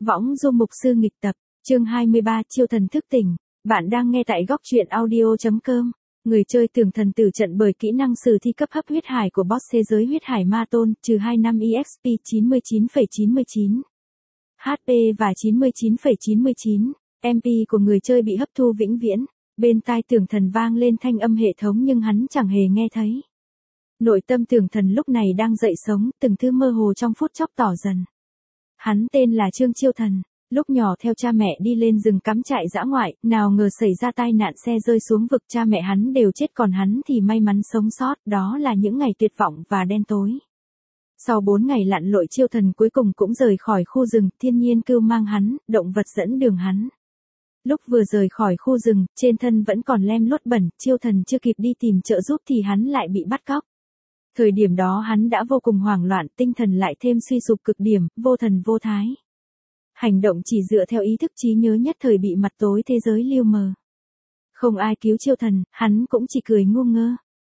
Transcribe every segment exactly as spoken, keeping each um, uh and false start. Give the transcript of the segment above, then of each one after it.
Võng Du mục sư nghịch tập, chương hai mươi ba chiêu thần thức tỉnh. Bạn đang nghe tại góc truyện audio.com. Người chơi tưởng thần tử trận bởi kỹ năng sử thi cấp hấp huyết hải của boss thế giới huyết hải ma tôn, trừ hai năm e ích pê chín mươi chín phẩy chín mươi chín. hát pê và chín mươi chín phẩy chín mươi chín. em pê của người chơi bị hấp thu vĩnh viễn. Bên tai tưởng thần vang lên thanh âm hệ thống nhưng hắn chẳng hề nghe thấy. Nội tâm tưởng thần lúc này đang dậy sống, từng thứ mơ hồ trong phút chốc tỏ dần. Hắn tên là Trương Chiêu Thần, lúc nhỏ theo cha mẹ đi lên rừng cắm trại dã ngoại, nào ngờ xảy ra tai nạn xe rơi xuống vực, cha mẹ hắn đều chết còn hắn thì may mắn sống sót, đó là những ngày tuyệt vọng và đen tối. Sau bốn ngày lặn lội Chiêu Thần cuối cùng cũng rời khỏi khu rừng, thiên nhiên cưu mang hắn, động vật dẫn đường hắn. Lúc vừa rời khỏi khu rừng, trên thân vẫn còn lem lốt bẩn, Chiêu Thần chưa kịp đi tìm trợ giúp thì hắn lại bị bắt cóc. Thời điểm đó hắn đã vô cùng hoảng loạn, tinh thần lại thêm suy sụp cực điểm, vô thần vô thái. Hành động chỉ dựa theo ý thức trí nhớ nhất thời bị mặt tối thế giới lưu mờ. Không ai cứu Chiêu Thần, hắn cũng chỉ cười ngu ngơ.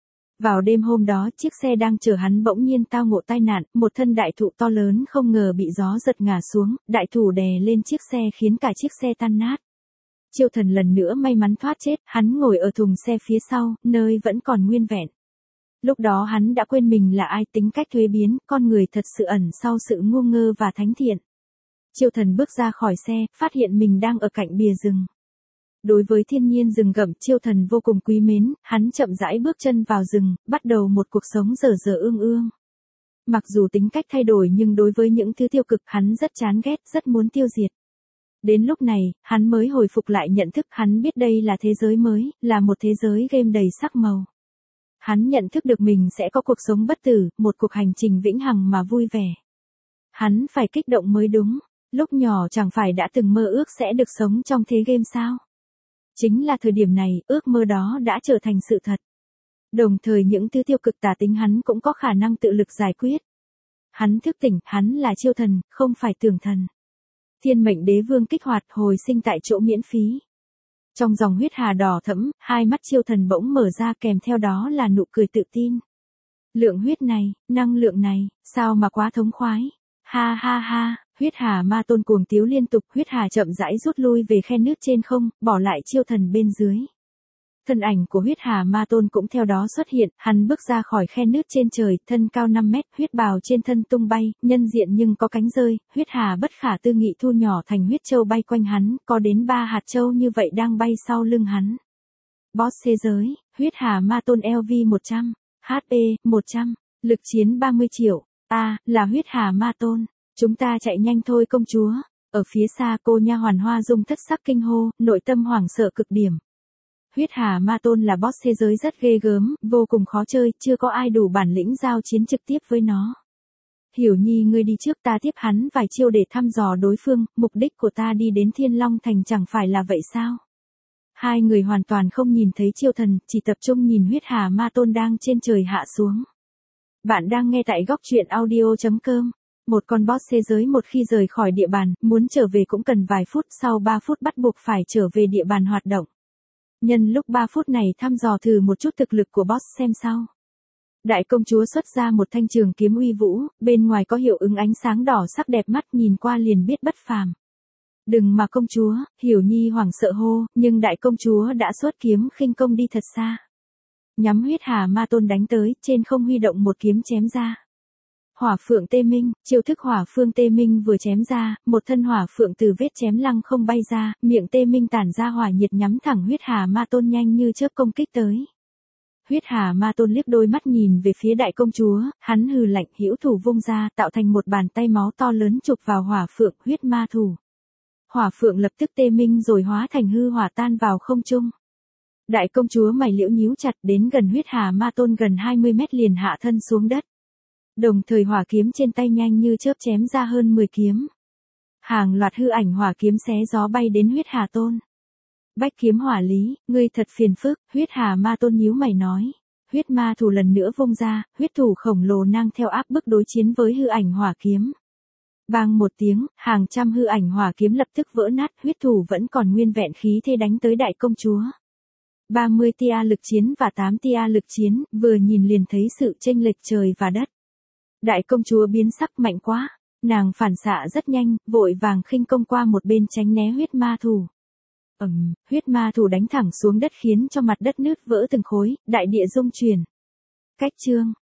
Vào đêm hôm đó, chiếc xe đang chở hắn bỗng nhiên tao ngộ tai nạn, một thân đại thụ to lớn không ngờ bị gió giật ngả xuống, đại thụ đè lên chiếc xe khiến cả chiếc xe tan nát. Chiêu Thần lần nữa may mắn thoát chết, hắn ngồi ở thùng xe phía sau, nơi vẫn còn nguyên vẹn. Lúc đó hắn đã quên mình là ai, tính cách thuế biến, con người thật sự ẩn sau sự ngu ngơ và thánh thiện. Chiêu Thần bước ra khỏi xe, phát hiện mình đang ở cạnh bìa rừng. Đối với thiên nhiên rừng rậm, Chiêu Thần vô cùng quý mến, hắn chậm rãi bước chân vào rừng, bắt đầu một cuộc sống dở dở ương ương. Mặc dù tính cách thay đổi nhưng đối với những thứ tiêu cực hắn rất chán ghét, rất muốn tiêu diệt. Đến lúc này, hắn mới hồi phục lại nhận thức, hắn biết đây là thế giới mới, là một thế giới game đầy sắc màu. Hắn nhận thức được mình sẽ có cuộc sống bất tử, một cuộc hành trình vĩnh hằng mà vui vẻ. Hắn phải kích động mới đúng, lúc nhỏ chẳng phải đã từng mơ ước sẽ được sống trong thế game sao? Chính là thời điểm này, ước mơ đó đã trở thành sự thật. Đồng thời những thứ tiêu cực tà tính hắn cũng có khả năng tự lực giải quyết. Hắn thức tỉnh, hắn là Chiêu Thần, không phải tưởng thần. Thiên mệnh đế vương kích hoạt hồi sinh tại chỗ miễn phí. Trong dòng huyết hà đỏ thẫm, hai mắt Chiêu Thần bỗng mở ra kèm theo đó là nụ cười tự tin. Lượng huyết này, năng lượng này, sao mà quá thống khoái. Ha ha ha, huyết hà ma tôn cuồng tiếu liên tục, huyết hà chậm rãi rút lui về khe nước trên không, bỏ lại Chiêu Thần bên dưới. Thân ảnh của huyết hà ma tôn cũng theo đó xuất hiện, hắn bước ra khỏi khe nước trên trời, thân cao năm mét, huyết bào trên thân tung bay, nhân diện nhưng có cánh rơi, huyết hà bất khả tư nghị thu nhỏ thành huyết châu bay quanh hắn, có đến ba hạt châu như vậy đang bay sau lưng hắn. Boss thế giới, huyết hà ma tôn lv một trăm, hát pê một trăm, lực chiến ba mươi triệu, a, là huyết hà ma tôn, chúng ta chạy nhanh thôi công chúa. Ở phía xa cô nha hoàn Hoa Dung thất sắc kinh hô, nội tâm hoảng sợ cực điểm. Huyết hà ma tôn là boss thế giới rất ghê gớm, vô cùng khó chơi, chưa có ai đủ bản lĩnh giao chiến trực tiếp với nó. Hiểu Nhi ngươi đi trước, ta tiếp hắn vài chiêu để thăm dò đối phương, mục đích của ta đi đến Thiên Long Thành chẳng phải là vậy sao? Hai người hoàn toàn không nhìn thấy Chiêu Thần, chỉ tập trung nhìn huyết hà ma tôn đang trên trời hạ xuống. Bạn đang nghe tại góc truyện audio.com. Một con boss thế giới một khi rời khỏi địa bàn, muốn trở về cũng cần vài phút, sau ba phút bắt buộc phải trở về địa bàn hoạt động. Nhân lúc ba phút này thăm dò thử một chút thực lực của boss xem sao. Đại công chúa xuất ra một thanh trường kiếm uy vũ, bên ngoài có hiệu ứng ánh sáng đỏ sắc đẹp mắt, nhìn qua liền biết bất phàm. Đừng mà công chúa, Hiểu Nhi hoảng sợ hô, nhưng đại công chúa đã xuất kiếm khinh công đi thật xa. Nhắm huyết hà ma tôn đánh tới, trên không huy động một kiếm chém ra. Hỏa phượng tê minh, chiêu thức hỏa phương tê minh vừa chém ra, một thân hỏa phượng từ vết chém lăng không bay ra, miệng tê minh tản ra hỏa nhiệt nhắm thẳng huyết hà ma tôn nhanh như chớp công kích tới. Huyết hà ma tôn liếc đôi mắt nhìn về phía đại công chúa, hắn hừ lạnh, hữu thủ vung ra, tạo thành một bàn tay máu to lớn chụp vào hỏa phượng, huyết ma thủ. Hỏa phượng lập tức tê minh rồi hóa thành hư hỏa tan vào không trung. Đại công chúa mày liễu nhíu chặt, đến gần huyết hà ma tôn gần hai mươi mét liền hạ thân xuống đất. Đồng thời hỏa kiếm trên tay nhanh như chớp chém ra hơn mười kiếm. Hàng loạt hư ảnh hỏa kiếm xé gió bay đến huyết hà tôn. Bách kiếm hỏa lý, ngươi thật phiền phức, huyết hà ma tôn nhíu mày nói. Huyết ma thủ lần nữa vung ra, huyết thủ khổng lồ nang theo áp bức đối chiến với hư ảnh hỏa kiếm. Bang một tiếng, hàng trăm hư ảnh hỏa kiếm lập tức vỡ nát, huyết thủ vẫn còn nguyên vẹn khí thế đánh tới đại công chúa. ba mươi tia lực chiến và tám tia lực chiến, vừa nhìn liền thấy sự chênh lệch trời và đất. Đại công chúa biến sắc mạnh quá, Nàng phản xạ rất nhanh, vội vàng khinh công qua một bên tránh né huyết ma thủ. Ầm, huyết ma thủ đánh thẳng xuống đất khiến cho mặt đất nứt vỡ từng khối, đại địa rung chuyển. Cách chương